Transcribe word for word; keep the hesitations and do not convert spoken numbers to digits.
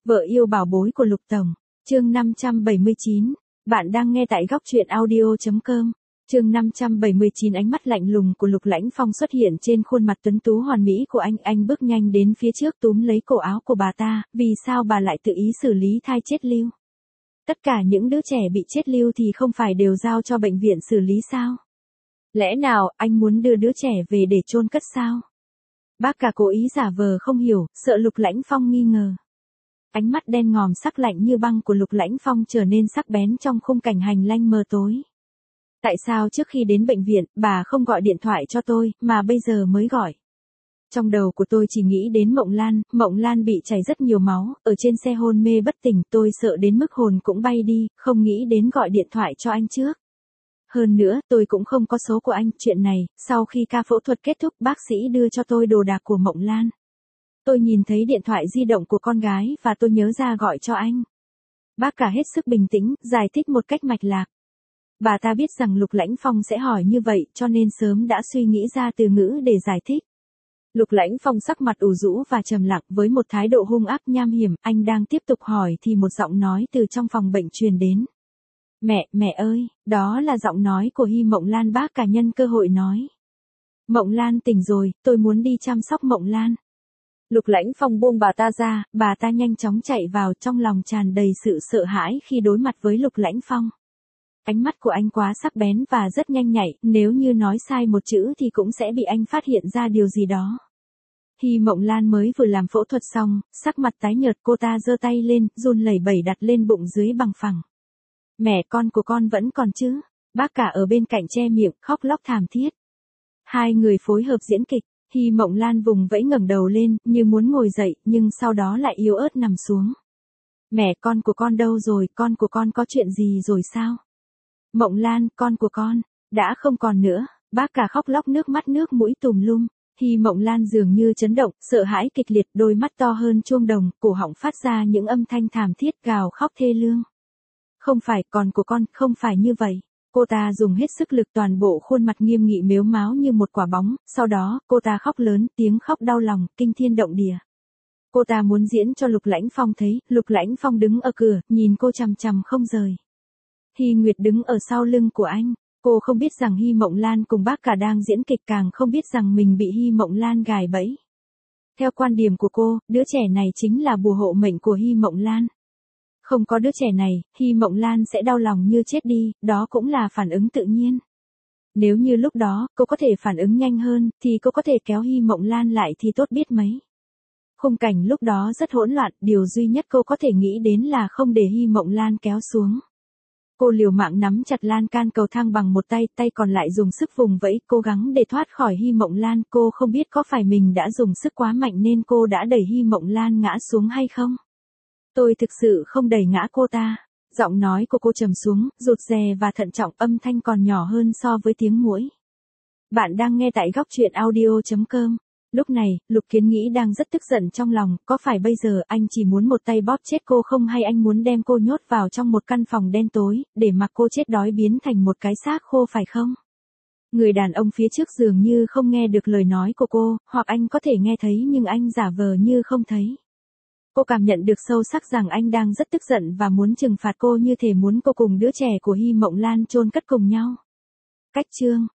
Vợ yêu bảo bối của Lục Tổng, chương năm trăm bảy mươi chín, bạn đang nghe tại góc truyện audio.com. Chương năm trăm bảy mươi chín ánh mắt lạnh lùng của Lục Lãnh Phong xuất hiện trên khuôn mặt tuấn tú hoàn mỹ của anh, anh bước nhanh đến phía trước túm lấy cổ áo của bà ta, vì sao bà lại tự ý xử lý thai chết lưu? Tất cả những đứa trẻ bị chết lưu thì không phải đều giao cho bệnh viện xử lý sao? Lẽ nào anh muốn đưa đứa trẻ về để chôn cất sao? Bác cả cố ý giả vờ không hiểu, sợ Lục Lãnh Phong nghi ngờ. Ánh mắt đen ngòm sắc lạnh như băng của Lục Lãnh Phong trở nên sắc bén trong khung cảnh hành lang mờ tối. Tại sao trước khi đến bệnh viện, bà không gọi điện thoại cho tôi, mà bây giờ mới gọi? Trong đầu của tôi chỉ nghĩ đến Mộng Lan, Mộng Lan bị chảy rất nhiều máu, ở trên xe hôn mê bất tỉnh, tôi sợ đến mức hồn cũng bay đi, không nghĩ đến gọi điện thoại cho anh trước. Hơn nữa, tôi cũng không có số của anh, chuyện này, sau khi ca phẫu thuật kết thúc, bác sĩ đưa cho tôi đồ đạc của Mộng Lan. Tôi nhìn thấy điện thoại di động của con gái và tôi nhớ ra gọi cho anh. Bác cả hết sức bình tĩnh, giải thích một cách mạch lạc. Bà ta biết rằng Lục Lãnh Phong sẽ hỏi như vậy cho nên sớm đã suy nghĩ ra từ ngữ để giải thích. Lục Lãnh Phong sắc mặt ủ rũ và trầm lặng với một thái độ hung ác nham hiểm, anh đang tiếp tục hỏi thì một giọng nói từ trong phòng bệnh truyền đến. Mẹ, mẹ ơi, đó là giọng nói của Hy Mộng Lan, bác cả nhân cơ hội nói. Mộng Lan tỉnh rồi, tôi muốn đi chăm sóc Mộng Lan. Lục Lãnh Phong buông bà ta ra, bà ta nhanh chóng chạy vào, trong lòng tràn đầy sự sợ hãi khi đối mặt với Lục Lãnh Phong. Ánh mắt của anh quá sắc bén và rất nhanh nhạy, nếu như nói sai một chữ thì cũng sẽ bị anh phát hiện ra điều gì đó. Hy Mộng Lan mới vừa làm phẫu thuật xong, sắc mặt tái nhợt, cô ta giơ tay lên, run lẩy bẩy đặt lên bụng dưới bằng phẳng. Mẹ, con của con vẫn còn chứ? Bác cả ở bên cạnh che miệng, khóc lóc thảm thiết. Hai người phối hợp diễn kịch. Hy Mộng Lan vùng vẫy ngẩng đầu lên, như muốn ngồi dậy, nhưng sau đó lại yếu ớt nằm xuống. Mẹ, con của con đâu rồi, con của con có chuyện gì rồi sao? Mộng Lan, con của con, đã không còn nữa, bác cả khóc lóc nước mắt nước mũi tùm lum. Hy Mộng Lan dường như chấn động, sợ hãi kịch liệt, đôi mắt to hơn chuông đồng, cổ họng phát ra những âm thanh thảm thiết, gào khóc thê lương. Không phải, con của con, không phải như vậy. Cô ta dùng hết sức lực, toàn bộ khuôn mặt nghiêm nghị mếu máo như một quả bóng, sau đó, cô ta khóc lớn, tiếng khóc đau lòng, kinh thiên động địa. Cô ta muốn diễn cho Lục Lãnh Phong thấy, Lục Lãnh Phong đứng ở cửa, nhìn cô chằm chằm không rời. Hy Nguyệt đứng ở sau lưng của anh, cô không biết rằng Hy Mộng Lan cùng bác cả đang diễn kịch, càng không biết rằng mình bị Hy Mộng Lan gài bẫy. Theo quan điểm của cô, đứa trẻ này chính là bùa hộ mệnh của Hy Mộng Lan. Không có đứa trẻ này, Hy Mộng Lan sẽ đau lòng như chết đi, đó cũng là phản ứng tự nhiên. Nếu như lúc đó, cô có thể phản ứng nhanh hơn, thì cô có thể kéo Hy Mộng Lan lại thì tốt biết mấy. Khung cảnh lúc đó rất hỗn loạn, điều duy nhất cô có thể nghĩ đến là không để Hy Mộng Lan kéo xuống. Cô liều mạng nắm chặt lan can cầu thang bằng một tay, tay còn lại dùng sức vùng vẫy, cố gắng để thoát khỏi Hy Mộng Lan. Cô không biết có phải mình đã dùng sức quá mạnh nên cô đã đẩy Hy Mộng Lan ngã xuống hay không. Tôi thực sự không đẩy ngã cô ta. Giọng nói của cô trầm xuống, rụt rè và thận trọng, âm thanh còn nhỏ hơn so với tiếng muỗi. Bạn đang nghe tại góc truyện audio.com. Lúc này, Lục Kiến Nghĩ đang rất tức giận trong lòng, có phải bây giờ anh chỉ muốn một tay bóp chết cô không, hay anh muốn đem cô nhốt vào trong một căn phòng đen tối, để mặc cô chết đói biến thành một cái xác khô phải không? Người đàn ông phía trước dường như không nghe được lời nói của cô, hoặc anh có thể nghe thấy nhưng anh giả vờ như không thấy. Cô cảm nhận được sâu sắc rằng anh đang rất tức giận và muốn trừng phạt cô, như thể muốn cô cùng đứa trẻ của Hy Mộng Lan chôn cất cùng nhau. Cách chương